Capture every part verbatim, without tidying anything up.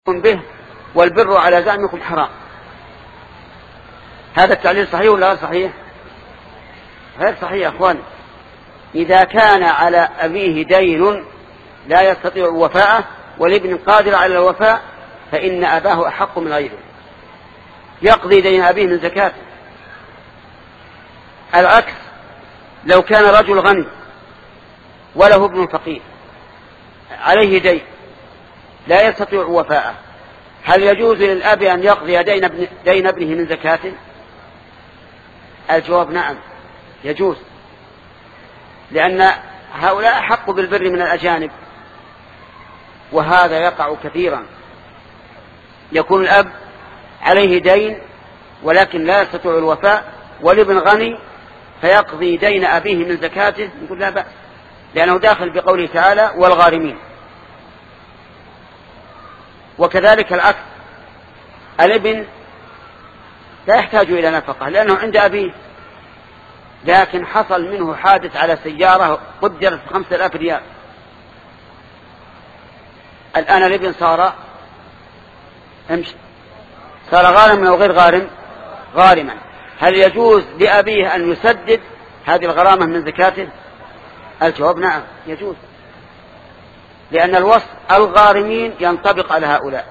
به والبر على زعمكم حرام. هذا التعليل صحيح ولا غير صحيح؟ غير صحيح يا أخوان. إذا كان على أبيه دين لا يستطيع وفاءه والابن قادر على الوفاء فإن أباه أحق من غيره، يقضي دين أبيه من زكاة. العكس، لو كان رجل غني وله ابن فقير عليه دين لا يستطيع وفاءه، هل يجوز للأب أن يقضي دين, ابن دين ابنه من زكاته؟ الجواب نعم يجوز، لأن هؤلاء أحق بالبر من الأجانب، وهذا يقع كثيرا. يكون الأب عليه دين ولكن لا يستطيع الوفاء والابن غني فيقضي دين أبيه من زكاته، يقول لا بأس، لأنه داخل بقوله تعالى والغارمين. وكذلك العكس، الابن لا يحتاج إلى نفقة لأنه عند أبيه، لكن حصل منه حادث على سيارة قدرت بخمسة آلاف ريال. الآن الابن صار امشي صار غارما أو غير غارم؟ غارما. هل يجوز لأبيه أن يسدد هذه الغرامة من زكاته؟ الجواب نعم يجوز، لأن الوصف الغارمين ينطبق على هؤلاء،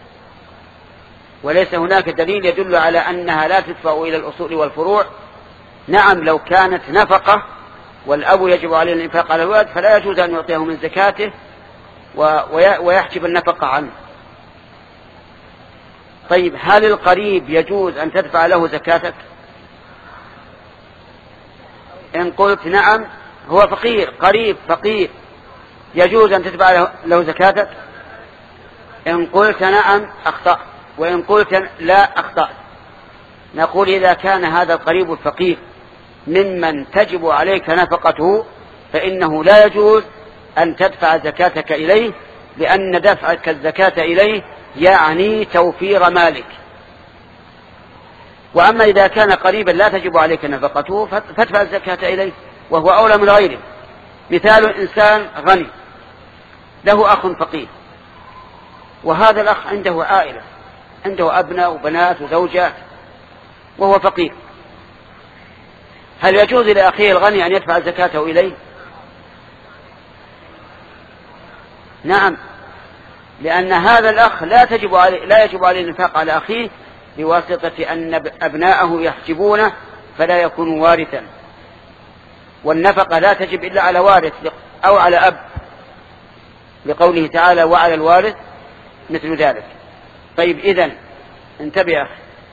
وليس هناك دليل يدل على أنها لا تدفع إلى الأصول والفروع. نعم لو كانت نفقة والأب يجب عليه الإنفاق على الولد فلا يجوز أن يعطيه من زكاته ويحجب النفقة عنه. طيب هل القريب يجوز أن تدفع له زكاتك؟ إن قلت نعم هو فقير، قريب فقير، يجوز أن تدفع له زكاتك؟ إن قلت نعم أخطأت، وإن قلت لا أخطأت. نقول إذا كان هذا القريب الفقير ممن تجب عليك نفقته فإنه لا يجوز أن تدفع زكاتك إليه، لأن دفعك الزكاة إليه يعني توفير مالك. وأما إذا كان قريبا لا تجب عليك نفقته فادفع الزكاة إليه وهو أولى من غيره. مثال إنسان غني له أخ فقير، وهذا الأخ عنده عائلة، عنده أبناء وبنات وزوجات وهو فقير، هل يجوز لأخيه الغني أن يدفع زكاته إليه؟ نعم، لأن هذا الأخ لا تجب عليه لا يجب عليه الإنفاق على أخيه بواسطة أن أبناءه يحجبونه فلا يكون وارثا، والنفقة لا تجب إلا على وارث أو على أب، لقوله تعالى وعلى الوارث مثل ذلك. طيب إذن انتبه يا أخي،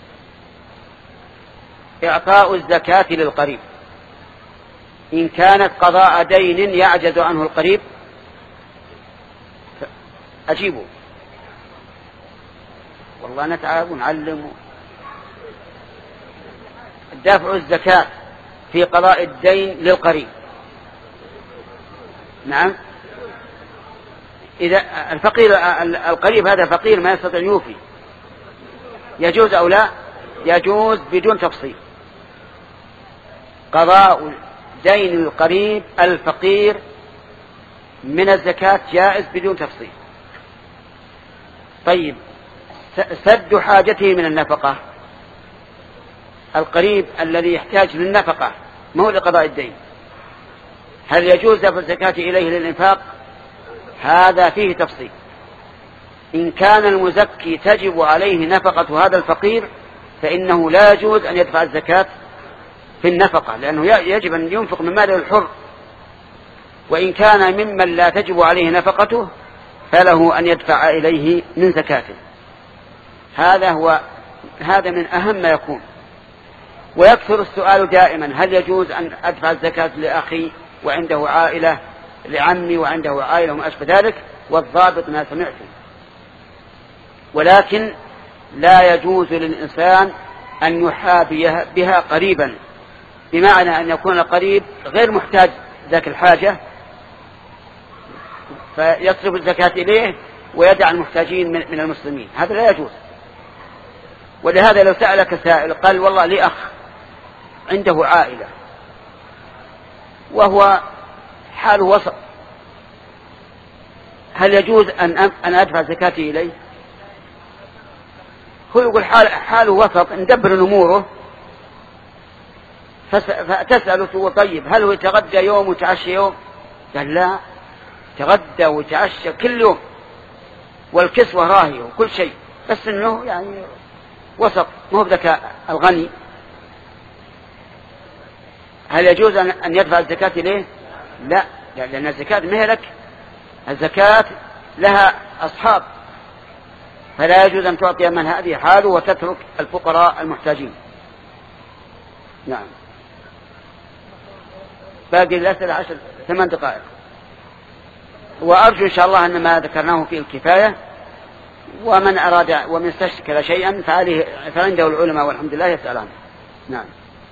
إعطاء الزكاة للقريب إن كانت قضاء دين يعجز عنه القريب أجيبه، والله نتعب ونعلم. دفع الزكاة في قضاء الدين للقريب، نعم، إذا الفقير القريب هذا فقير ما يستطيع يوفي، يجوز أو لا؟ يجوز بدون تفصيل. قضاء دين القريب الفقير من الزكاة جائز بدون تفصيل. طيب سد حاجته من النفقة، القريب الذي يحتاج للنفقة ما هو لقضاء الدين، هل يجوز دفع الزكاة إليه للإنفاق؟ هذا فيه تفصيل. إن كان المزكي تجب عليه نفقة هذا الفقير فإنه لا يجوز أن يدفع الزكاة في النفقة، لأنه يجب أن ينفق من ماله الحر. وإن كان ممن لا تجب عليه نفقته فله أن يدفع إليه من زكاته. هذا هو هذا من أهم ما يكون. ويكثر السؤال دائما هل يجوز أن أدفع الزكاة لأخي وعنده عائلة، لعمي وعنده عائلة وما أشبه ذلك، والضابط ما سمعته. ولكن لا يجوز للإنسان أن يحابي بها قريبا، بمعنى أن يكون القريب غير محتاج ذاك الحاجة فيصرف الزكاة إليه ويدع المحتاجين من المسلمين، هذا لا يجوز. ولهذا لو سألك سائل قال والله لي أخ عنده عائلة وهو حاله وسط، هل يجوز أن أن أدفع زكاتي إليه؟ هو يقول حال حاله وسط ندبر أموره، فتسأله تقول طيب هل هو يتغدى يوم ويتعشى يوم؟ قال لا، تغدى ويتعشى كل يوم، والكسوة راهية وكل شيء، بس إنه يعني وسط، مو بذكاء الغني. هل يجوز أن يدفع الزكاة إليه؟ لا، لأن الزكاة ما هي لك، الزكاة لها أصحاب، فلا يجوز أن تعطي من هذه حاله وتترك الفقراء المحتاجين. نعم. باقي الأسئلة عشر ثمان دقائق، وأرجو إن شاء الله أن ما ذكرناه فيه الكفاية، ومن أراد ومن استشكل شيئا فعليه فعنده العلماء والحمد لله يسألهم. نعم.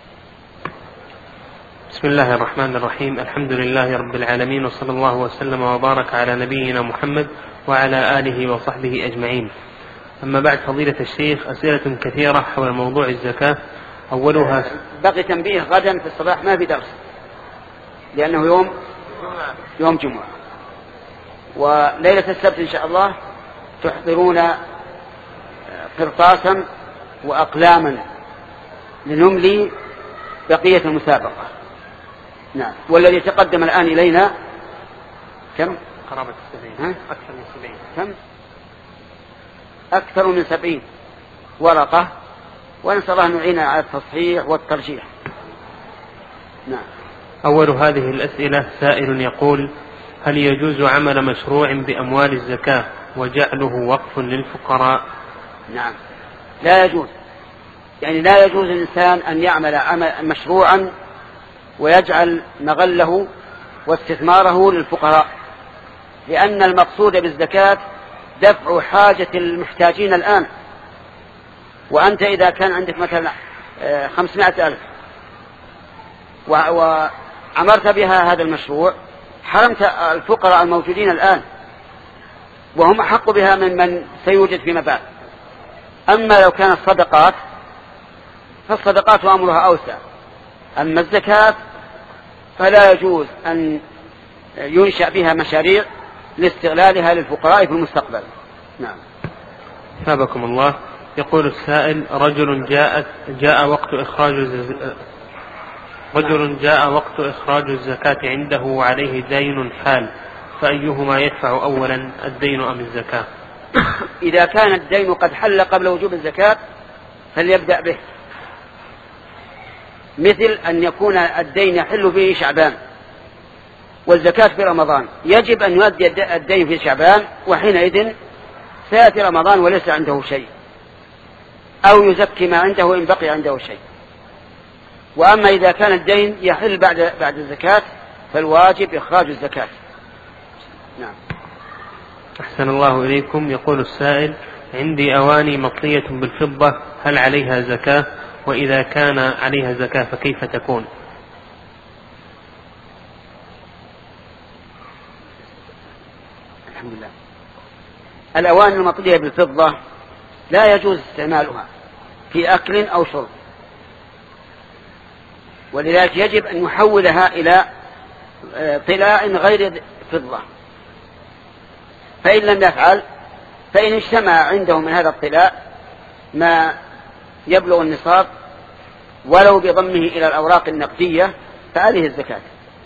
بسم الله الرحمن الرحيم، الحمد لله رب العالمين، وصلى الله وسلم وبارك على نبينا محمد وعلى آله وصحبه أجمعين. أما بعد، فضيلة الشيخ، أسئلة كثيرة حول موضوع الزكاة. أولها بقي تنبيه، غدا في الصباح ما في درس لأنه يوم يوم جمعة، وليلة السبت إن شاء الله تحضرون قرطاسا وأقلاما لنملي بقية المسابقة. نعم. والذي تقدم الآن إلينا كم؟ قرابة السبعين، أكثر من سبعين. كم؟ أكثر من سبعين ورقة، ونسأل الله أن يعيننا على التصحيح والترجيح. نعم. أول هذه الأسئلة سائل يقول: هل يجوز عمل مشروع بأموال الزكاة وجعله وقف للفقراء؟ نعم، لا يجوز. يعني لا يجوز الإنسان أن يعمل مشروعا ويجعل مغله واستثماره للفقراء، لأن المقصود بالزكاة دفع حاجة المحتاجين الآن. وأنت إذا كان عندك مثلا خمسمائة ألف وعمرت بها هذا المشروع، حرمت الفقراء الموجودين الآن، وهم أحق بها من من سيوجد فيما بعد. أما لو كانت صدقات فالصدقات أمرها أوسع. أما الزكاة فلا يجوز أن ينشأ بها مشاريع لاستغلالها للفقراء في المستقبل. نعم. ثابكم الله. يقول السائل: رجل جاءت جاء وقت إخراج الز... رجل جاء وقت إخراج الزكاة عنده وعليه دين حال، فأيهما يدفع أولا، الدين أم الزكاة؟ إذا كان الدين قد حل قبل وجوب الزكاة فليبدأ به، مثل أن يكون الدين يحل به شعبان والزكاة في رمضان، يجب أن يؤدي الدين في شعبان، وحينئذ سيأتي رمضان وليس عنده شيء، أو يزكي ما عنده إن بقي عنده شيء. وأما إذا كان الدين يحل بعد بعد الزكاة فالواجب إخراج الزكاة. نعم. أحسن الله إليكم. يقول السائل: عندي أواني مطلية بالفضة، هل عليها زكاة؟ وإذا كان عليها زكاة فكيف تكون؟ الحمد لله. الأواني المطلية بالفضة لا يجوز استعمالها في أكل أو شرب، ولذلك يجب أن يحولها إلى طلاء غير فضة. فإن لم يفعل، فإن اجتمع عنده من هذا الطلاء ما يبلغ النصاب ولو بضمه إلى الأوراق النقدية فعليه الزكاة.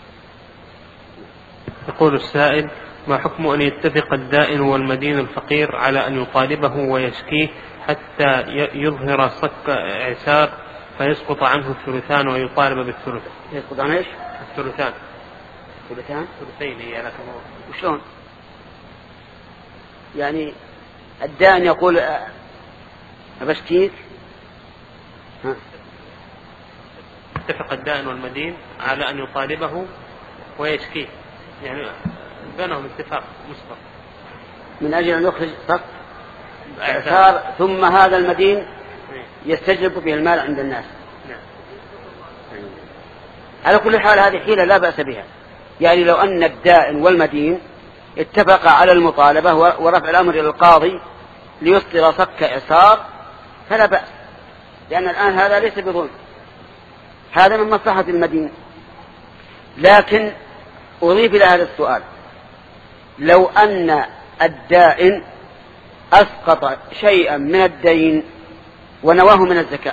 يقول السائل: ما حكم أن يتفق الدائن والمدين الفقير على أن يطالبه ويشكيه حتى يظهر صك إعسار فيسقط عنه الثلثان ويطالب بالثلث؟ يسقط عنه إيش؟ الثلثان. ثلثان؟ ثلثين هي لكن وشلون؟ يعني الدائن يقول أبشكيك؟ ها. اتفق الدائن والمدين على أن يطالبه ويشكيه، يعني بينهم اتفاق مسبق من أجل أن يخرج صك إعسار، ثم هذا المدين يستجلب به المال عند الناس. على كل حال هذه حيلة لا بأس بها. يعني لو أن الدائن والمدين اتفق على المطالبة ورفع الأمر إلى القاضي ليصدر صك إعسار فلا بأس، لأن الآن هذا ليس بظلم، هذا من مصلحة المدين. لكن أضيف إلى هذا السؤال: لو أن الدائن أسقط شيئا من الدين ونواه من الزكاة،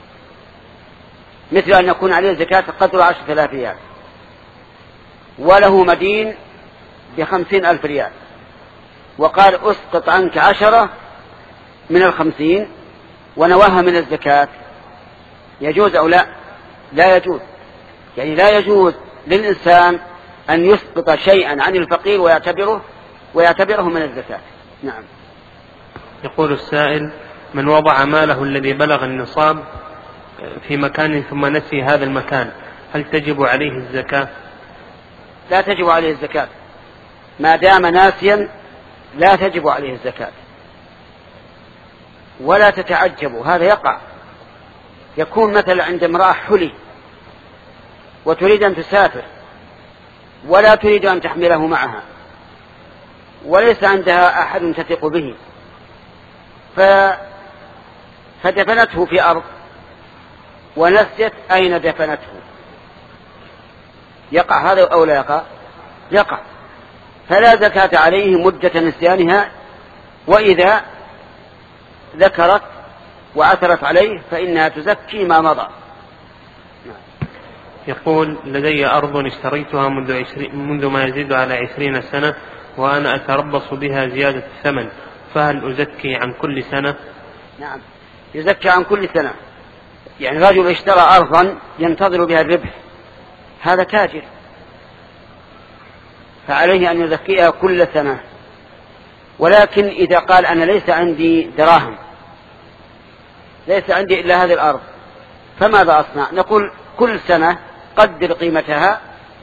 مثل أن يكون عليه الزكاة قدر عشرة آلاف ريال، وله مدين بخمسين ألف ريال، وقال أسقط عنك عشرة من الخمسين ونواها من الزكاة، يجوز أو لا؟ لا يجوز. يعني لا يجوز للإنسان أن يسقط شيئا عن الفقير ويعتبره ويعتبره من الزكاة. نعم. يقول السائل: من وضع ماله الذي بلغ النصاب في مكان ثم نسي هذا المكان، هل تجب عليه الزكاة؟ لا تجب عليه الزكاة، ما دام ناسيا لا تجب عليه الزكاة. ولا تتعجبوا، هذا يقع. يكون مثلا عند امرأة حلي وتريد أن تسافر ولا تريد أن تحمله معها، وليس عندها أحد تثق به، ف... فدفنته في أرض ونسيت أين دفنته، يقع هذا أو لا يقع؟ يقع. فلا زكاة عليه مدة نسيانها، وإذا ذكرت وعثرت عليه فإنها تزكي ما مضى. يقول: لدي أرض اشتريتها منذ, عشرين منذ ما يزيد على عشرين سنة، وأنا أتربص بها زيادة الثمن، فهل أزكي عن كل سنة؟ نعم، يزكي عن كل سنة. يعني رجل اشترى أرضا ينتظر بها الربح، هذا تاجر، فعليه أن يزكيها كل سنة. ولكن إذا قال أنا ليس عندي دراهم، ليس عندي إلا هذه الأرض، فماذا أصنع؟ نقول كل سنة قدر قيمتها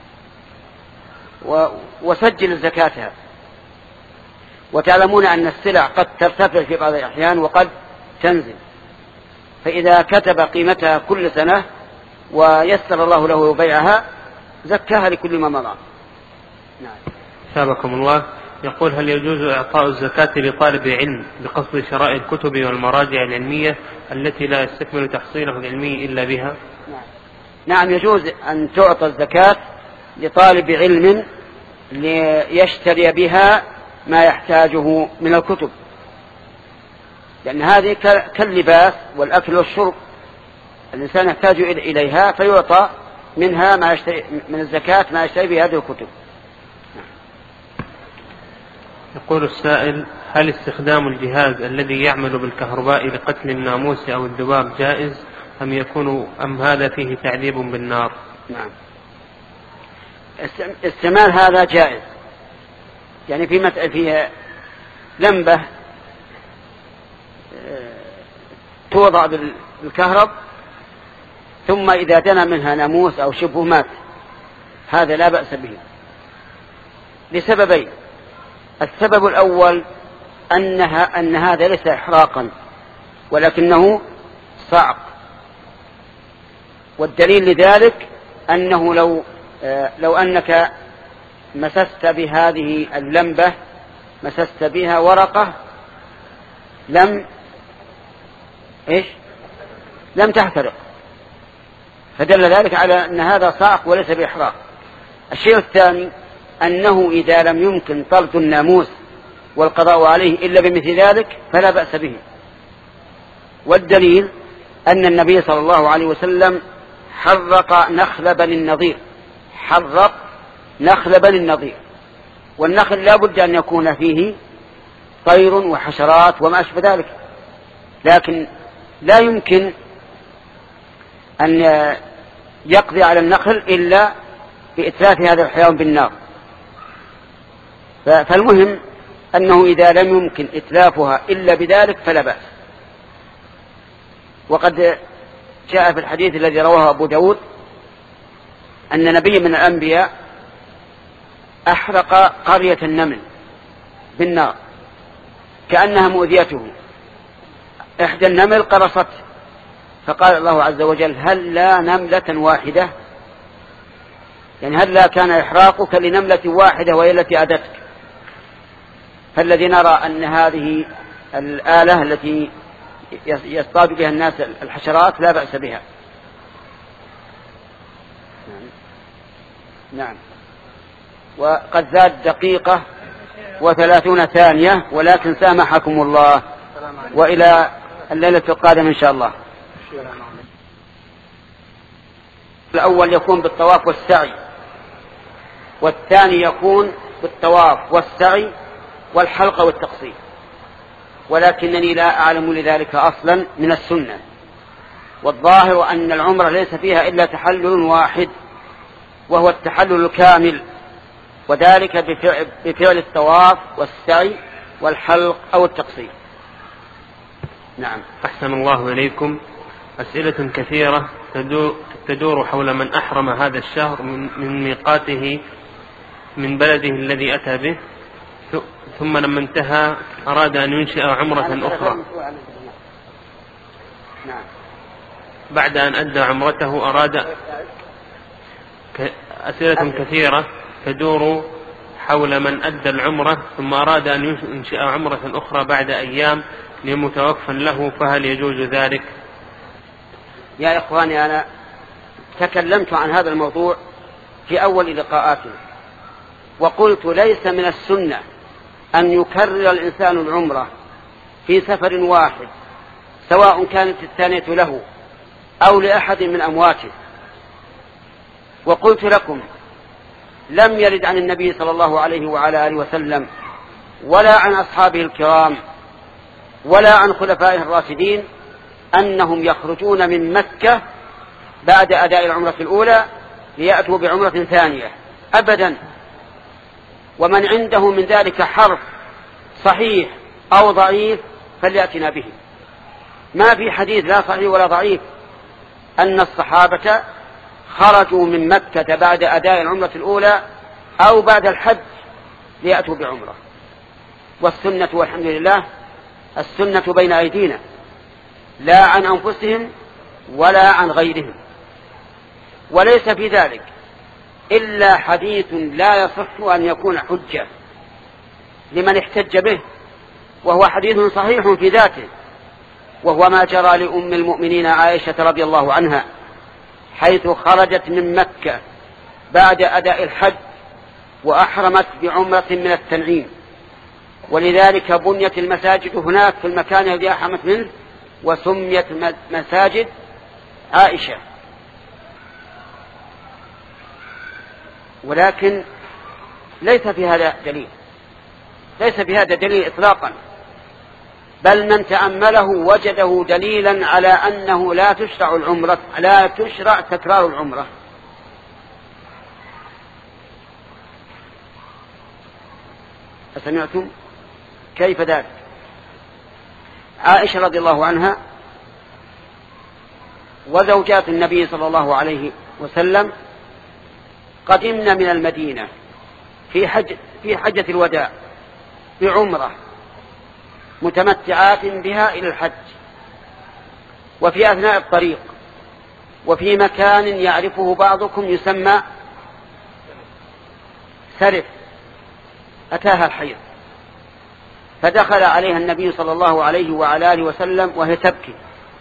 وسجل زكاتها. وتعلمون أن السلع قد ترتفع في بعض الأحيان وقد تنزل، فإذا كتب قيمتها كل سنة ويسر الله له بيعها زكاها لكل ما مضى. نعم. ثابكم الله. يقول: هل يجوز إعطاء الزكاة لطالب علم بقصد شراء الكتب والمراجع العلمية التي لا يستكمل تحصيله العلمي إلا بها؟ نعم. نعم، يجوز أن تعطى الزكاة لطالب علم ليشتري بها ما يحتاجه من الكتب، لأن هذه كاللباس والأكل والشرب، الإنسان يحتاج إليها فيعطى منها ما يشتري من الزكاة ما يشتري بها هذه الكتب. يقول السائل: هل استخدام الجهاز الذي يعمل بالكهرباء لقتل الناموس أو الذباب جائز، أم يكون أم هذا فيه تعذيب بالنار؟ نعم، استعمال هذا جائز. يعني في مت... في لمبة توضع بالكهرب ثم إذا دنا منها ناموس أو شبه مات، هذا لا بأس به لسببين. السبب الأول أنها أن هذا ليس إحراقا ولكنه صعق، والدليل لذلك أنه لو لو أنك مسست بهذه اللمبة مسست بها ورقة لم إيش لم تحترق، فدل ذلك على أن هذا صعق وليس بإحراق. الشيء الثاني أنه إذا لم يمكن طرد الناموس والقضاء عليه إلا بمثل ذلك فلا بأس به. والدليل أن النبي صلى الله عليه وسلم حرق نخل بني النضير، حرق نخل بني النضير، والنخل لا بد أن يكون فيه طير وحشرات وما أشبه ذلك، لكن لا يمكن أن يقضي على النخل إلا بإتلاف هذا الحيوان بالنار. فالمهم أنه إذا لم يمكن إتلافها إلا بذلك فلا بأس. وقد جاء في الحديث الذي رواه أبو داود أن نبي من الأنبياء أحرق قرية النمل بالنار كأنها مؤذيته، إحدى النمل قرصت، فقال الله عز وجل: هل لا نملة واحدة؟ يعني هل لا كان إحراقك لنملة واحدة وهي التي أذتك؟ فالذي نرى أن هذه الآلة التي يصطاد بها الناس الحشرات لا بأس بها. نعم. وقد زاد دقيقة وثلاثون ثانية، ولكن سامحكم الله، وإلى الليلة القادمة إن شاء الله. الأول يكون بالطواف والسعي، والثاني يكون بالطواف والسعي والحلقة والتقصير، ولكنني لا أعلم لذلك أصلا من السنة، والظاهر أن العمرة ليس فيها إلا تحلل واحد وهو التحلل الكامل، وذلك بفعل الطواف والسعي والحلق أو التقصير. نعم. أحسن الله إليكم. أسئلة كثيرة تدور حول من أحرم هذا الشهر من ميقاته من بلده الذي أتى به، ثم لما انتهى أراد أن ينشئ عمرة أخرى بعد أن أدى عمرته. أراد أسئلة كثيرة تدور حول من أدى العمرة ثم أراد أن ينشئ عمرة أخرى بعد أيام لمتوفى له، فهل يجوز ذلك؟ يا إخواني، أنا تكلمت عن هذا الموضوع في أول لقاءاتنا، وقلت ليس من السنة أن يكرر الإنسان العمرة في سفر واحد، سواء كانت الثانية له أو لأحد من أمواته. وقلت لكم لم يرد عن النبي صلى الله عليه وعلى آله وسلم ولا عن أصحابه الكرام ولا عن خلفائه الراشدين أنهم يخرجون من مكة بعد أداء العمرة الأولى ليأتوا بعمرة ثانية أبدا. ومن عنده من ذلك حرف صحيح أو ضعيف فليأتنا به. ما في حديث لا صحيح ولا ضعيف أن الصحابة خرجوا من مكة بعد أداء العمرة الأولى أو بعد الحج ليأتوا بعمرة. والسنة والحمد لله السنة بين أيدينا، لا عن أنفسهم ولا عن غيرهم، وليس في ذلك إلا حديث لا يصح أن يكون حجة لمن احتج به، وهو حديث صحيح في ذاته، وهو ما جرى لأم المؤمنين عائشة رضي الله عنها حيث خرجت من مكة بعد أداء الحج وأحرمت بعمرة من التنعيم، ولذلك بنيت المساجد هناك في المكان الذي أحرمت منه وسميت مساجد عائشة. ولكن ليس في هذا دليل، ليس في هذا دليل إطلاقا، بل من تأمله وجده دليلا على أنه لا تشرع العمرة، لا تشرع تكرار العمرة. أسمعتم كيف ذلك؟ عائشة رضي الله عنها وزوجات النبي صلى الله عليه وسلم قدمنا من المدينة في حج في حجة الوداع بعمرة متمتعات بها إلى الحج، وفي أثناء الطريق وفي مكان يعرفه بعضكم يسمى سرف أتاها الحيض، فدخل عليها النبي صلى الله عليه وعلى آله وسلم وهي تبكي،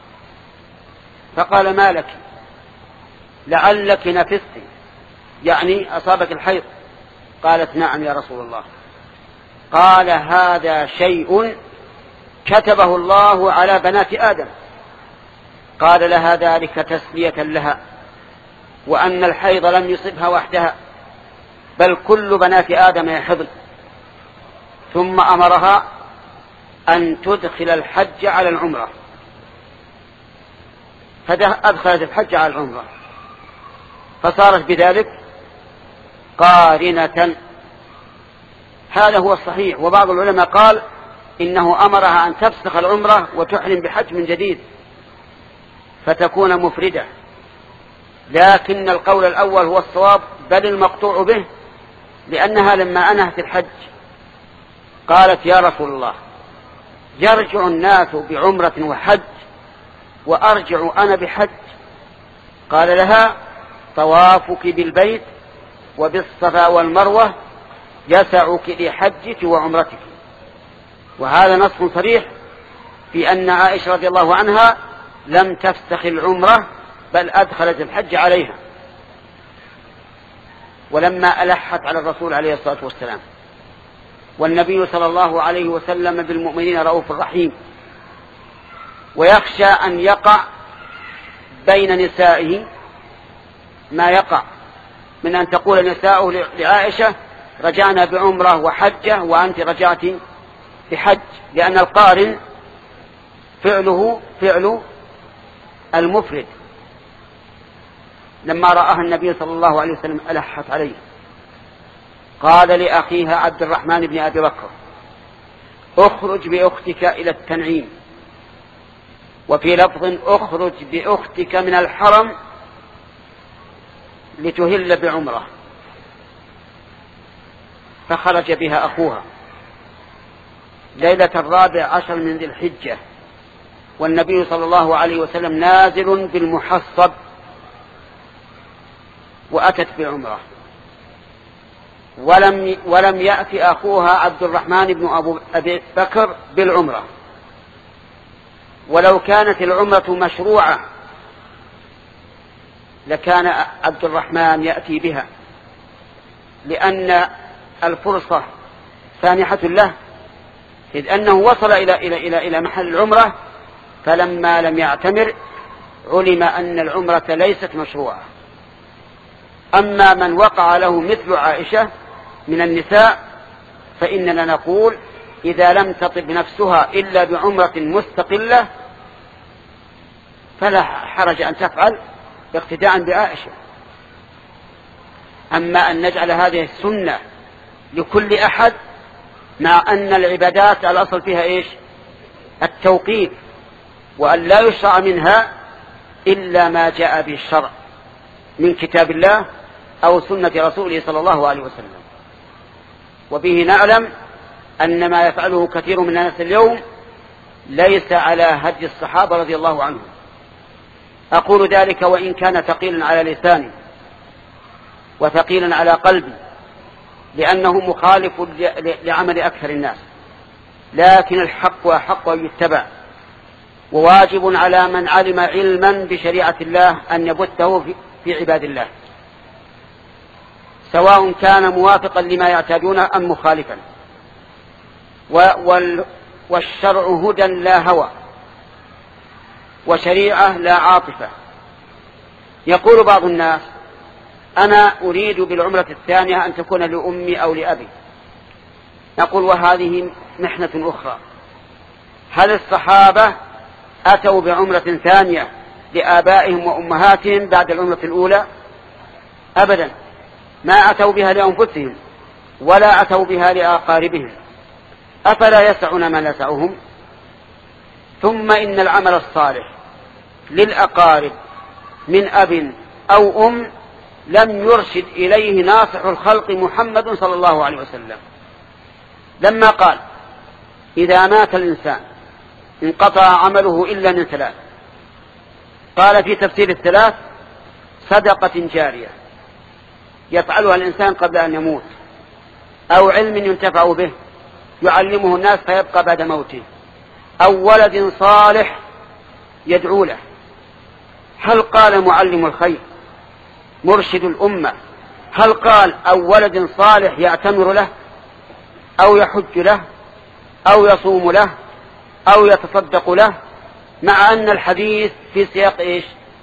فقال: ما لك؟ لعلك نفست، يعني أصابك الحيض. قالت: نعم يا رسول الله. قال: هذا شيء كتبه الله على بنات آدم. قال لها ذلك تسلية لها، وأن الحيض لم يصبها وحدها بل كل بنات آدم يحضن. ثم أمرها أن تدخل الحج على العمرة، فأدخلت الحج على العمرة، فصارت بذلك قارنة. هذا هو الصحيح. وبعض العلماء قال إنه أمرها أن تفسخ العمرة وتحرم بحج من جديد فتكون مفردة، لكن القول الأول هو الصواب بل المقطوع به، لأنها لما أنهت الحج قالت: يا رسول الله، يرجع الناس بعمرة وحج وأرجع أنا بحج. قال لها: طوافك بالبيت وبالصفا والمروة يسعك لحجك وعمرتك. وهذا نص صريح في أن عائشة رضي الله عنها لم تفسخ العمرة بل أدخلت الحج عليها. ولما ألحت على الرسول عليه الصلاة والسلام، والنبي صلى الله عليه وسلم بالمؤمنين رؤوف رحيم، ويخشى أن يقع بين نسائه ما يقع من أن تقول نساؤه لعائشة رجعنا بعمرة وحجة وأنت رجعت بحج، لأن القارن فعله فعل المفرد. لما رآها النبي صلى الله عليه وسلم ألحت عليه، قال لأخيها عبد الرحمن بن أبي بكر اخرج بأختك إلى التنعيم، وفي لفظ اخرج بأختك من الحرم لتهل بعمرة، فخرج بها أخوها ليلة الرابع عشر من ذي الحجة، والنبي صلى الله عليه وسلم نازل بالمحصب، وأتت بعمرة، ولم ولم يأتي أخوها عبد الرحمن بن أبو أبي بكر بالعمرة. ولو كانت العمرة مشروعة لكان عبد الرحمن يأتي بها، لأن الفرصة سانحة له، إذ أنه وصل إلى إلى إلى إلى محل العمرة، فلما لم يعتمر علم أن العمرة ليست مشروعة. أما من وقع له مثل عائشة من النساء فإننا نقول إذا لم تطب نفسها إلا بعمرة مستقلة فلا حرج أن تفعل اقتداء بعائشة. أما أن نجعل هذه السنة لكل أحد، مع أن العبادات الأصل فيها إيش؟ التوقيف، وأن لا يشرع منها إلا ما جاء به الشرع من كتاب الله أو سنة رسوله صلى الله عليه وسلم. وبه نعلم أن ما يفعله كثير من الناس اليوم ليس على هدي الصحابة رضي الله عنهم. أقول ذلك وإن كان ثقيلا على لساني وثقيلا على قلبي، لأنه مخالف لعمل أكثر الناس، لكن الحق أحق أن يتبع، وواجب على من علم علما بشريعة الله أن يبثه في عباد الله، سواء كان موافقا لما يعتادون أم مخالفا. والشرع هدى لا هوى، وشريعة لا عاطفة. يقول بعض الناس أنا أريد بالعمرة الثانية أن تكون لأمي أو لأبي، نقول وهذه محنة أخرى. هل الصحابة أتوا بعمرة ثانية لآبائهم وأمهاتهم بعد العمرة الأولى؟ أبدا، ما أتوا بها لأنفسهم ولا أتوا بها لأقاربهم، أفلا يسعون ما نسعهم؟ ثم إن العمل الصالح للأقارب من أب أو أم لم يرشد إليه ناصح الخلق محمد صلى الله عليه وسلم، لما قال إذا مات الإنسان انقطع عمله إلا من ثلاث. قال في تفسير الثلاث: صدقة جارية يفعلها الإنسان قبل أن يموت، أو علم ينتفع به يعلمه الناس فيبقى بعد موته، أو ولد صالح يدعو له. هل قال معلم الخير مرشد الأمة؟ هل قال أو ولد صالح يأتمر له أو يحج له أو يصوم له أو يتصدق له؟ مع أن الحديث في سياق إيش؟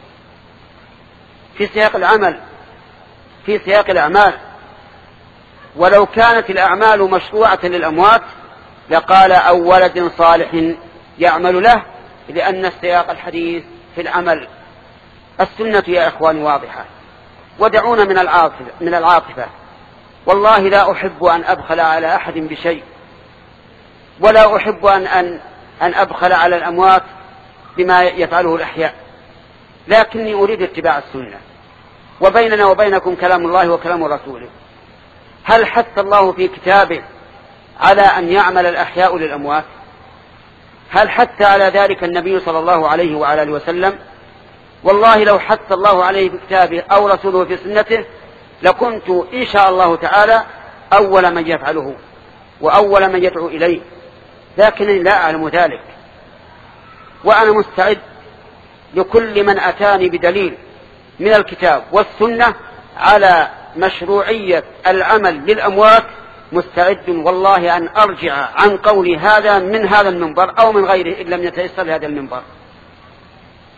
في سياق العمل، في سياق الأعمال. ولو كانت الأعمال مشروعة للأموات لقال أو ولد صالح يعمل له، لأن السياق الحديث في العمل. السنة يا إخوان واضحة، ودعونا من العاطفة, من العاطفة. والله لا أحب أن أبخل على أحد بشيء، ولا أحب أن, أن, أن أبخل على الأموات بما يفعله الأحياء، لكني أريد اتباع السنة. وبيننا وبينكم كلام الله وكلام رسوله. هل حث الله في كتابه على أن يعمل الأحياء للأموات؟ هل حث على ذلك النبي صلى الله عليه وعلى آله وسلم؟ والله لو حث الله عليه في كتابه أو رسوله في سنته لكنت إن شاء الله تعالى أول من يفعله وأول من يدعو إليه، لكنني لا أعلم ذلك. وأنا مستعد لكل من أتاني بدليل من الكتاب والسنة على مشروعية العمل للأموات، مستعد والله أن أرجع عن قولي هذا من هذا المنبر أو من غيره إن لم يتيسر هذا المنبر.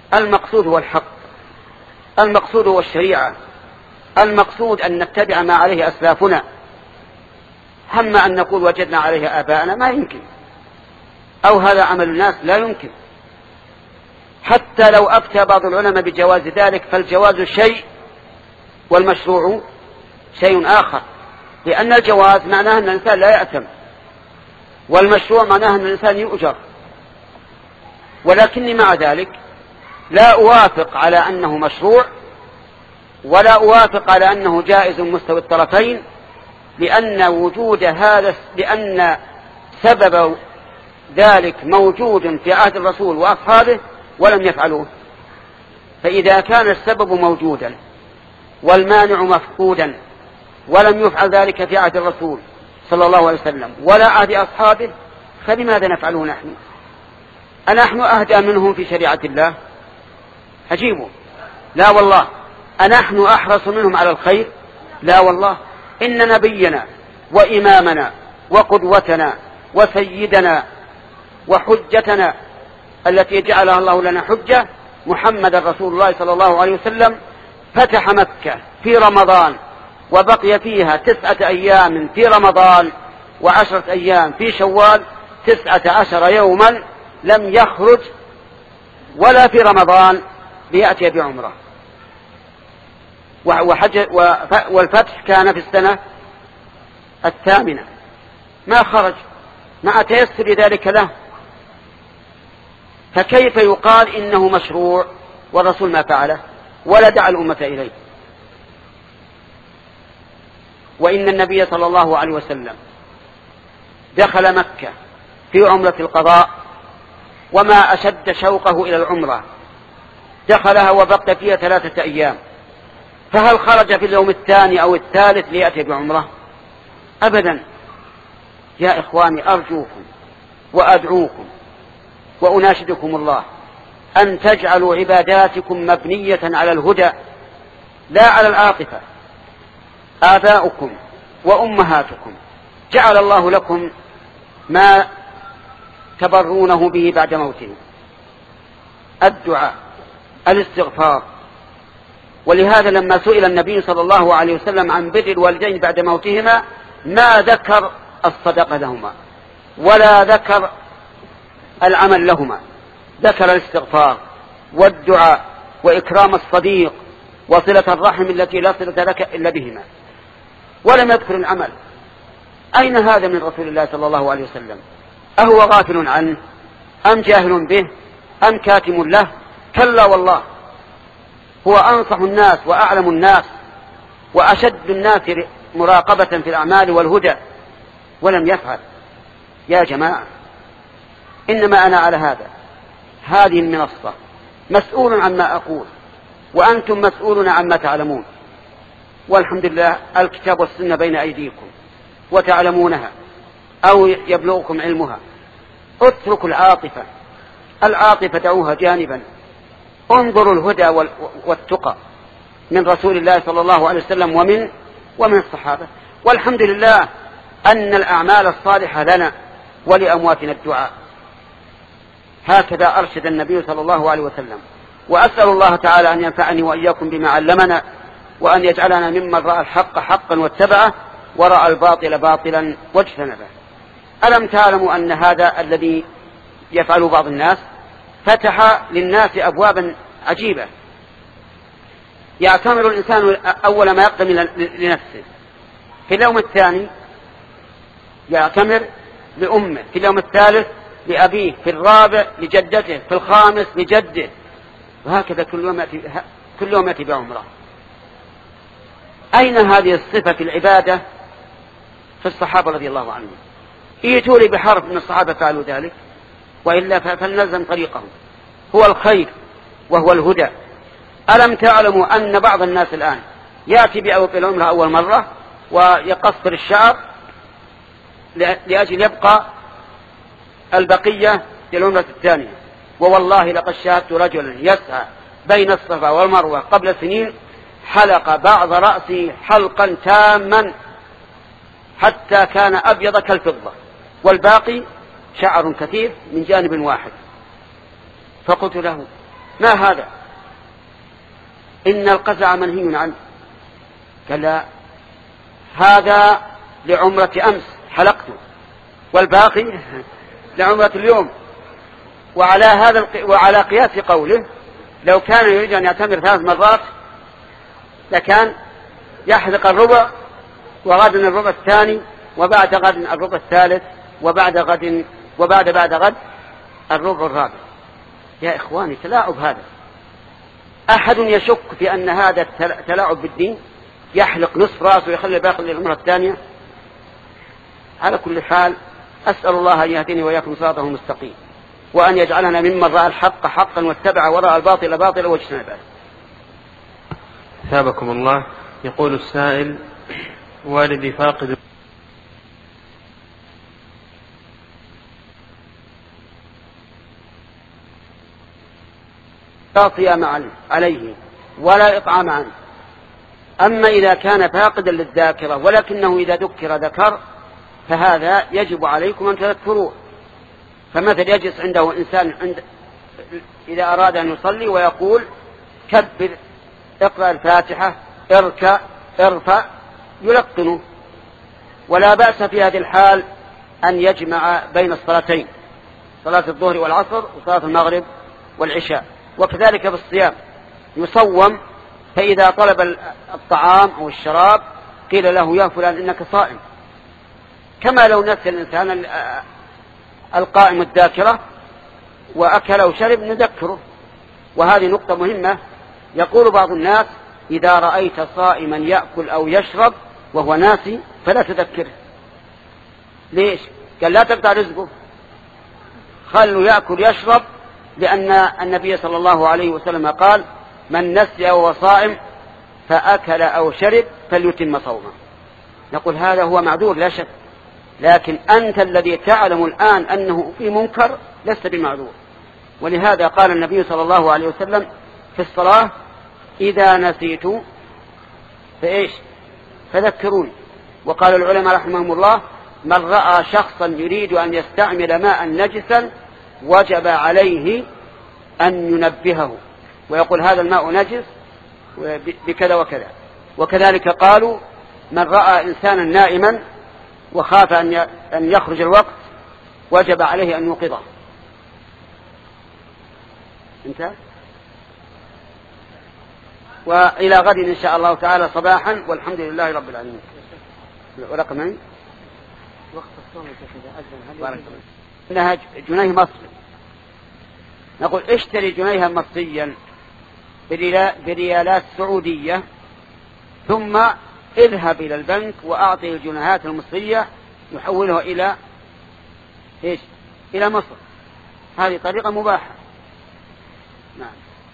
المقصود هو الحق، المقصود هو الشريعة، المقصود أن نتبع ما عليه أسلافنا. هم أن نقول وجدنا عليه آباءنا ما يمكن، أو هذا عمل الناس لا يمكن. حتى لو أفتى بعض العلماء بجواز ذلك فالجواز شيء والمشروع شيء آخر، لأن الجواز معناه أن الإنسان لا يأثم، والمشروع معناه أن الإنسان يؤجر. ولكني مع ذلك لا أوافق على أنه مشروع، ولا أوافق على أنه جائز مستوي الطرفين، لأن وجود هذا لأن سبب ذلك موجود في عهد الرسول وأصحابه ولم يفعلوه. فإذا كان السبب موجودا والمانع مفقودا ولم يفعل ذلك في عهد الرسول صلى الله عليه وسلم ولا عهد أصحابه، فلماذا نفعله نحن؟ أنحن أهدى منهم في شريعة الله؟ أجيبوا لا والله. أنحن أحرص منهم على الخير؟ لا والله. إن نبينا وإمامنا وقدوتنا وسيدنا وحجتنا التي جعلها الله لنا حجة محمد رسول الله صلى الله عليه وسلم فتح مكة في رمضان وبقي فيها تسعة أيام في رمضان وعشرة أيام في شوال، تسعة عشر يوما لم يخرج ولا في رمضان ليأتي بعمره. والفتح كان في السنة الثامنة، ما خرج مع تيسر ذلك له، فكيف يقال إنه مشروع والرسول ما فعله ولا دعا الأمة إليه؟ وإن النبي صلى الله عليه وسلم دخل مكة في عمرة القضاء وما أشد شوقه إلى العمرة، دخلها وبقي فيها ثلاثة أيام، فهل خرج في اليوم الثاني أو الثالث ليأتي بعمرة؟ أبدا. يا إخواني أرجوكم وأدعوكم وأناشدكم الله أن تجعلوا عباداتكم مبنية على الهدى لا على العاطفة. آباؤكم وأمهاتكم جعل الله لكم ما تبرونه به بعد موتهم: الدعاء، الاستغفار. ولهذا لما سئل النبي صلى الله عليه وسلم عن بر الوالدين بعد موتهما ما ذكر الصدقة لهما ولا ذكر العمل لهما، ذكر الاستغفار والدعاء وإكرام الصديق وصلة الرحم التي لا صلة لك إلا بهما، ولم يذكر العمل. أين هذا من رسول الله صلى الله عليه وسلم؟ أهو غافل عنه أم جاهل به أم كاتم له؟ كلا والله، هو أنصح الناس وأعلم الناس وأشد الناس مراقبة في الأعمال والهدى ولم يفعل. يا جماعة إنما أنا على هذا هذه المنصة مسؤول عما أقول وأنتم مسؤولون عما تعلمون، والحمد لله الكتاب والسنة بين أيديكم وتعلمونها أو يبلغكم علمها. اتركوا العاطفة، العاطفة دعوها جانبا، انظروا الهدى والتقى من رسول الله صلى الله عليه وسلم ومن ومن الصحابة. والحمد لله أن الأعمال الصالحة لنا ولأمواتنا الدعاء. هكذا أرشد النبي صلى الله عليه وسلم. وأسأل الله تعالى أن ينفعني وإياكم بما علمنا، وأن يجعلنا ممن رأى الحق حقا واتبعه ورأى الباطل باطلا واجتنبه. ألم تعلموا أن هذا الذي يفعل بعض الناس فتح للناس أبوابا عجيبة؟ يعتمر الإنسان أول ما يقدم لنفسه، في اليوم الثاني يعتمر لأمه، في اليوم الثالث لأبيه، في الرابع لجدته، في الخامس لجده، وهكذا كل يوم يأتي, كل يوم يأتي بعمره. أين هذه الصفة في العبادة في الصحابة رضي الله عنهم؟ ايتوا لي بحرف من الصحابة فعلوا ذلك، وإلا فلنلزم طريقهم. هو الخير وهو الهدى. ألم تعلموا أن بعض الناس الآن يأتي بالعمرة أول مرة ويقصر الشعر لأجل يبقى البقية للعمرة الثانية؟ ووالله لقد شاهدت رجلا يسعى بين الصفا والمروة قبل سنين حلق بعض رأسه حلقا تاما حتى كان أبيض كالفضة والباقي شعر كثير من جانب واحد. فقلت له: ما هذا؟ إن القزع منهي عنه. قال لا، هذا لعمرة أمس حلقته والباقي لعمرة اليوم. وعلى هذا الق... وعلى قياس قوله لو كان يريد أن يعتمر ثلاث مرات لكان يحلق الربع وغدا الربع الثاني وبعد غد الربع الثالث وبعد غد وبعد بعد غد الربع الرابع. يا إخواني تلاعب هذا. أحد يشك في أن هذا تلاعب بالدين؟ يحلق نصف رأسه ويخلي باقي للعمرة الثانية. على كل حال أسأل الله أن يهديني وإياكم صراطه المستقيم، وأن يجعلنا ممن رأى الحق حقا واتبع ورأى الباطل باطلا واجتنبه. ثابكم الله. يقول السائل: والدي فاقد لا صيام عليه ولا إطعام عنه. أما إذا كان فاقدا للذاكرة ولكنه إذا ذكر ذكر فهذا يجب عليكم أن تذكروه. فمثل يجلس عنده إنسان عند إذا أراد أن يصلي ويقول كبر، اقرأ الفاتحة، اركع، ارفع، يلقنه. ولا بأس في هذه الحال أن يجمع بين الصلاتين، صلاة الظهر والعصر وصلاة المغرب والعشاء. وكذلك بالصيام يصوم، فإذا طلب الطعام أو الشراب قيل له يا فلان إنك صائم، كما لو نسي الإنسان القائم الذاكرة وأكل أو شرب نذكره. وهذه نقطة مهمة. يقول بعض الناس إذا رأيت صائما يأكل أو يشرب وهو ناسي فلا تذكره. ليش؟ قال لا تقطع رزقه، خلوا يأكل يشرب، لأن النبي صلى الله عليه وسلم قال من نسي وهو صائم فأكل أو شرب فليتم صومه. نقول هذا هو معذور لا شك، لكن أنت الذي تعلم الآن أنه في منكر لست بمعذور. ولهذا قال النبي صلى الله عليه وسلم في الصلاة إذا نسيت فإيش فذكروني. وقال العلماء رحمهم الله من رأى شخصا يريد أن يستعمل ماء نجسا وجب عليه أن ينبهه ويقول هذا الماء نجس بكذا وكذا. وكذلك قالوا من رأى إنسانا نائما وخاف أن يخرج الوقت وجب عليه أن يوقظه. انتهى. وإلى غد إن شاء الله تعالى صباحا، والحمد لله رب العالمين. ورقمين وقت الصوم إذا إنها جنيه مصري. نقول اشتري جنيها مصريا بريالات سعودية ثم اذهب إلى البنك وأعطي الجنيهات المصرية يحولها إلى إيش؟ إلى مصر. هذه طريقة مباحة. نعم.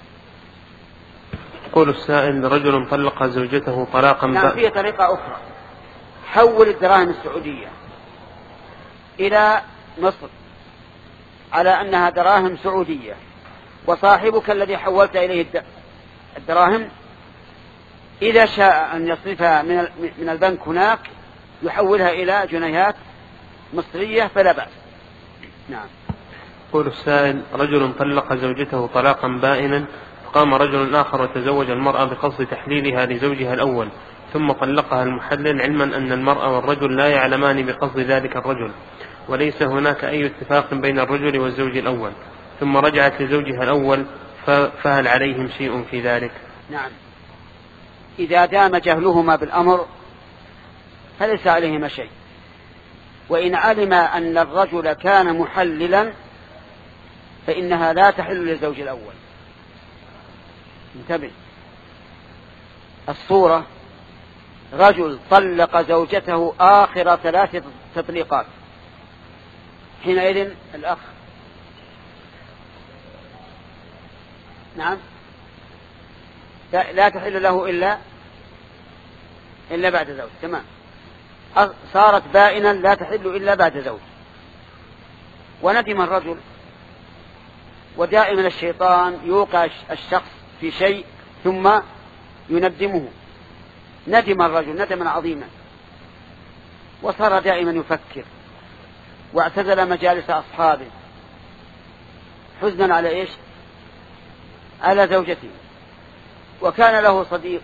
يقول السائل رجل طلق زوجته طلاقا نعم. فيه طريقة أخرى، حول الدراهم السعودية إلى مصر على أنها دراهم سعودية، وصاحبك الذي حولت إليه الدراهم إذا شاء أن يصرفها من البنك هناك يحولها إلى جنيهات مصرية فلا بأس. نعم. يقول السائل رجل طلق زوجته طلاقا بائنا، فقام رجل آخر وتزوج المرأة بقصد تحليلها لزوجها الأول، ثم طلقها المحلل علما أن المرأة والرجل لا يعلمان بقصد ذلك الرجل، وليس هناك أي اتفاق بين الرجل والزوج الأول، ثم رجعت لزوجها الأول، فهل عليهم شيء في ذلك؟ نعم. إذا دام جهلهما بالأمر فليس عليهما شيء. وإن علم أن الرجل كان محللا فإنها لا تحل للزوج الأول. انتبه. الصورة رجل طلق زوجته آخر ثلاث تطليقات، حينئذ الأخ نعم لا تحل له إلا إلا بعد زوج. تمام. صارت بائنا لا تحل إلا بعد زوج. وندم الرجل، ودائما الشيطان يوقع الشخص في شيء ثم يندمه. ندم الرجل ندما عظيما وصار دائما يفكر واعتزل مجالس أصحابه حزنا على إيش؟ على زوجته، وكان له صديق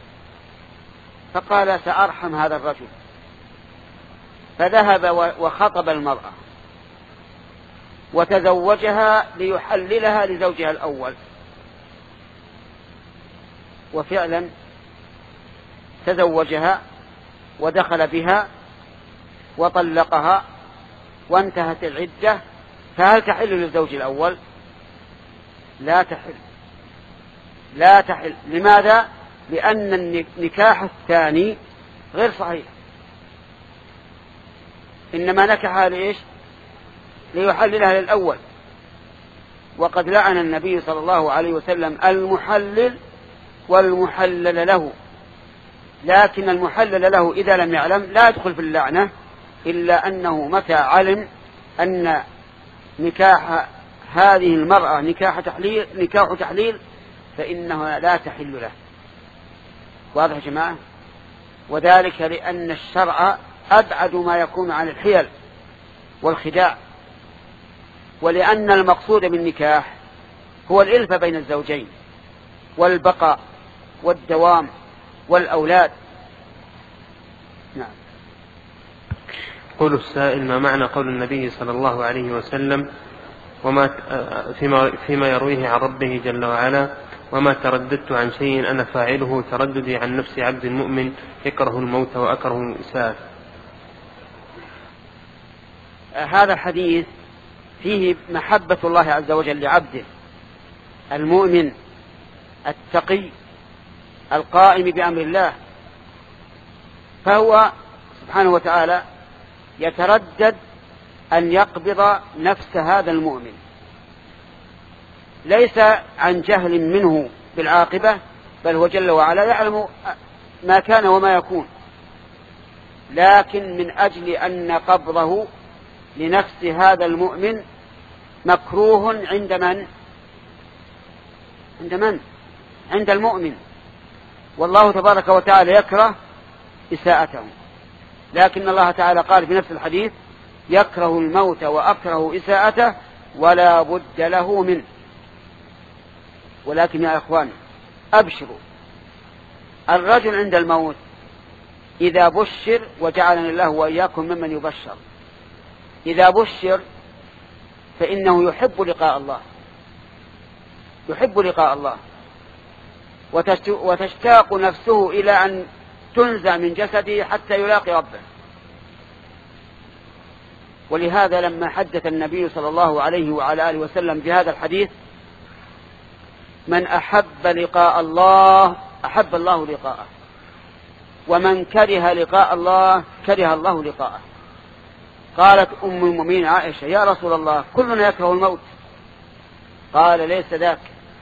فقال سأرحم هذا الرجل، فذهب وخطب المرأة وتزوجها ليحللها لزوجها الأول، وفعلا تزوجها ودخل بها وطلقها وانتهت العدة. فهل تحل للزوج الأول؟ لا تحل، لا تحل. لماذا؟ لأن النكاح الثاني غير صحيح، إنما نكحها لإيش؟ ليحللها للأول. وقد لعن النبي صلى الله عليه وسلم المحلل والمحلل له، لكن المحلل له إذا لم يعلم لا يدخل في اللعنة، إلا أنه متى علم أن نكاح هذه المرأة نكاح تحليل, نكاح تحليل فإنها لا تحل له. واضح يا جماعة؟ وذلك لأن الشرع أبعد ما يكون عن الحيل والخداع، ولأن المقصود بالنكاح هو الإلفة بين الزوجين والبقاء والدوام والأولاد. نعم. يقول السائل: ما معنى قول النبي صلى الله عليه وسلم وما فيما, فيما يرويه عن ربه جل وعلا: وما ترددت عن شيء أنا فاعله ترددي عن نفس عبد المؤمن يكره الموت وأكره الإساءة؟ هذا الحديث فيه محبة الله عز وجل لعبده المؤمن التقي القائم بأمر الله، فهو سبحانه وتعالى يتردد أن يقبض نفس هذا المؤمن، ليس عن جهل منه بالعاقبة، بل هو جل وعلا يعلم ما كان وما يكون، لكن من أجل أن قبضه لنفس هذا المؤمن مكروه عند من؟ عند من؟ عند المؤمن. والله تبارك وتعالى يكره إساءته، لكن الله تعالى قال في نفس الحديث: يكره الموت وأكره إساءته ولا بد له منه. ولكن يا إخوان أبشروا، الرجل عند الموت إذا بشر، وجعلني الله وإياكم ممن يبشر، إذا بشر فإنه يحب لقاء الله، يحب لقاء الله، وتشتاق نفسه إلى أن تنزع من جسده حتى يلاقي ربه. ولهذا لما حدث النبي صلى الله عليه وعلى آله وسلم بهذا الحديث: من أحب لقاء الله أحب الله لقاءه، ومن كره لقاء الله كره الله لقاءه. قالت أم المؤمنين عائشة: يا رسول الله كلنا يكره الموت. قال: ليس ذاك،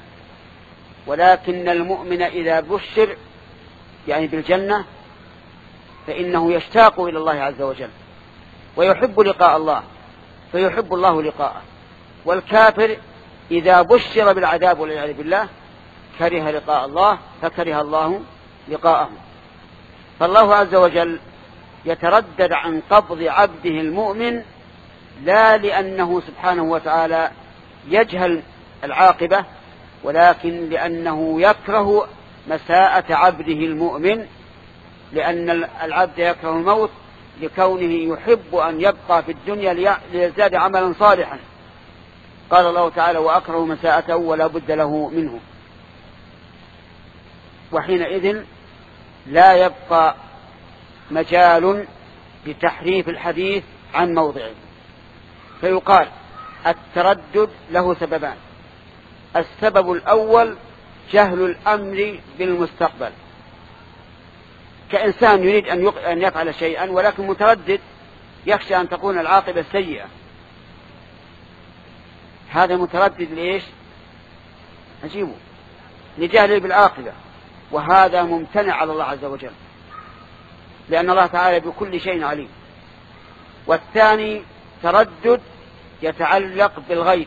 ولكن المؤمن إذا بشر يعني بالجنة فإنه يشتاق إلى الله عز وجل ويحب لقاء الله فيحب الله لقاءه. والكافر إذا بشر بالعذاب والعياذ بالله كره لقاء الله فكره الله لقاءه. فالله عز وجل يتردد عن قبض عبده المؤمن، لا لأنه سبحانه وتعالى يجهل العاقبة، ولكن لأنه يكره مساءة عبده المؤمن، لأن العبد يكره الموت لكونه يحب أن يبقى في الدنيا ليزداد عملا صالحا. قال الله تعالى: وأكره مساءته ولا بد له منه. وحينئذ لا يبقى مجال لتحريف الحديث عن موضعه، فيقال التردد له سببان: السبب الأول جهل الأمر بالمستقبل، كإنسان يريد أن يفعل شيئا ولكن متردد يخشى أن تكون العاقبة سيئة، هذا متردد ليش؟ أجيبه لجهله بالعاقبة، وهذا ممتنع على الله عز وجل، لأن الله تعالى بكل شيء عليم. والثاني تردد يتعلق بالغيب،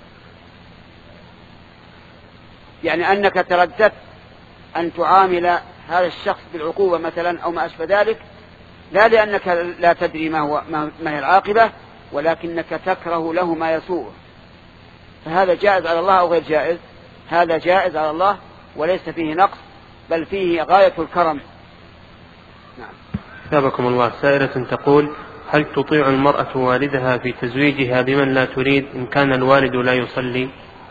يعني أنك ترددت أن تعامل هذا الشخص بالعقوبة مثلا أو ما أشبه ذلك، لا لأنك لا تدري ما هو ما هي العاقبة، ولكنك تكره له ما يسوءه. فهذا جائز على الله أو غير جائز؟ هذا جائز على الله وليس فيه نقص بل فيه غاية الكرم. نعم. ثابكم الله. سائلة تقول: هل تطيع المرأة والدها في تزويجها بمن لا تريد إن كان الوالد لا يصلي؟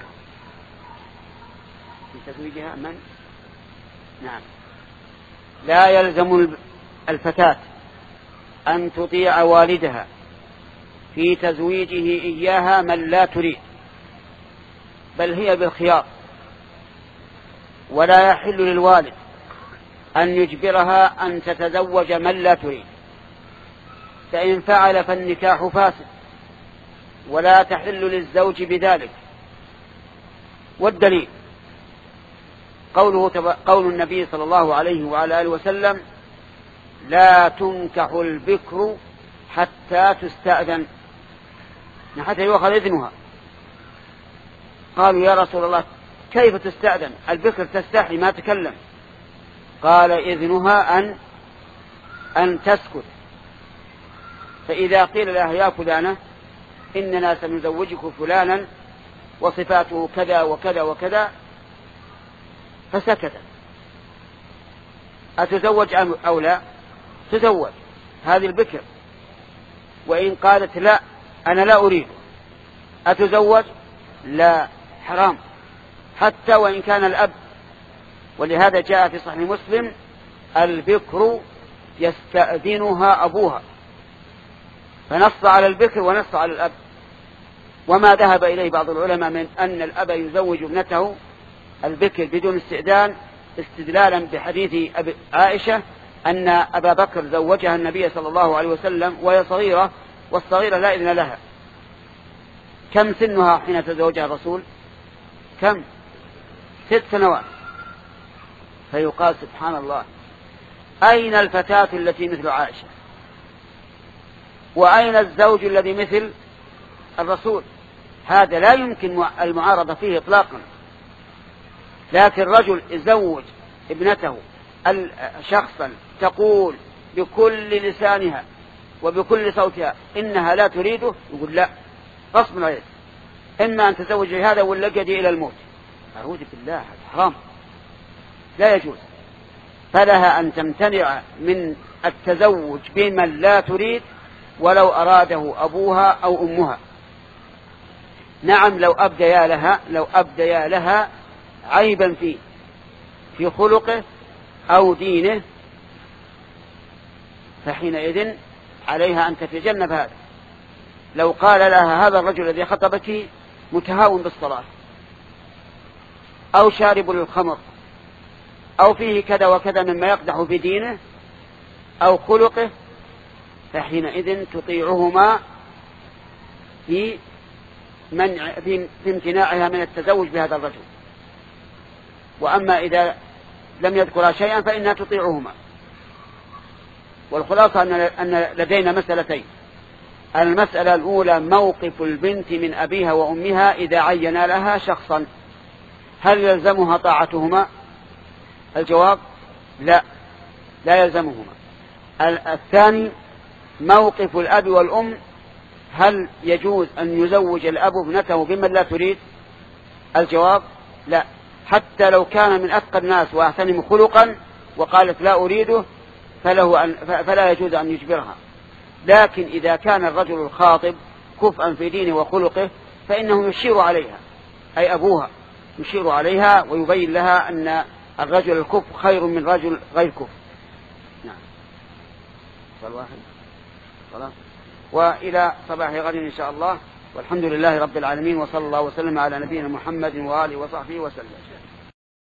في تزويجها من؟ نعم. لا يلزم الفتاة أن تطيع والدها في تزويجه إياها من لا تريد، بل هي بالخيار، ولا يحل للوالد أن يجبرها أن تتزوج من لا تريد، فإن فعل فالنكاح فاسد ولا تحل للزوج بذلك. والدليل قوله قول النبي صلى الله عليه وعلى آله وسلم: لا تنكح البكر حتى تستأذن، حتى يؤخذ إذنها. قالوا: يا رسول الله كيف تستأذن؟ البكر تستحي ما تكلم. قال: إذنها أن أن تسكت. فإذا قيل لها: يا فلانة إننا سنزوجك فلانا وصفاته كذا وكذا وكذا، فسكتت، أتزوج أو لا؟ تزوج هذه البكر. وإن قالت: لا أنا لا أريد، أتزوج؟ لا، حرام، حتى وإن كان الأب. ولهذا جاء في صحيح مسلم: البكر يستأذنها أبوها، فنص على البكر ونص على الأب. وما ذهب إليه بعض العلماء من أن الأب يزوج ابنته البكر بدون استئذان استدلالا بحديث عائشة أن أبا بكر زوجها النبي صلى الله عليه وسلم وهي صغيرة، والصغيرة لا إذن لها. كم سنها حين تزوجها الرسول؟ كم؟ ست سنوات. فيقال: سبحان الله، أين الفتاة التي مثل عائشة؟ وأين الزوج الذي مثل الرسول؟ هذا لا يمكن المعارضة فيه إطلاقا. لكن رجل يزوج ابنته شخصا تقول بكل لسانها وبكل صوتها إنها لا تريده، يقول: لا، غصب عليك، إما أن تزوج هذا ولا قدي إلى الموت. أعوذ بالله، حرام، لا يجوز. فلها أن تمتنع من التزوج بمن لا تريد ولو أراده أبوها أو أمها. نعم، لو أبديا لها لو أبديا لها عيبا فيه في خلقه أو دينه، فحينئذ عليها أن تتجنب هذا. لو قال لها: هذا الرجل الذي خطبك متهاون بالصلاة، أو شارب للخمر، أو فيه كذا وكذا مما يقدح في دينه أو خلقه، فحينئذ تطيعهما في منع في امتناعها من التزوج بهذا الرجل. وأما إذا لم يذكر شيئا فإنها تطيعهما. والخلاصة أن لدينا مسألتين: المسألة الأولى موقف البنت من أبيها وأمها إذا عينا لها شخصا، هل يلزمها طاعتهما؟ الجواب: لا، لا يلزمهما. الثاني موقف الأب والأم، هل يجوز أن يزوج الأب ابنته بمن لا تريد؟ الجواب: لا، حتى لو كان من أتقى الناس وأحسنهم خلقا وقالت لا أريده فله أن فلا يجوز أن يجبرها. لكن إذا كان الرجل الخاطب كفءا في دينه وخلقه فإنه يشير عليها، أي أبوها يشير عليها ويبين لها أن الرجل الكفء خير من رجل غير كفء. نعم. صلواحد. صلاة. وإلى صباح غد إن شاء الله، والحمد لله رب العالمين، وصلى الله وسلم على نبينا محمد وآله وصحبه وسلم.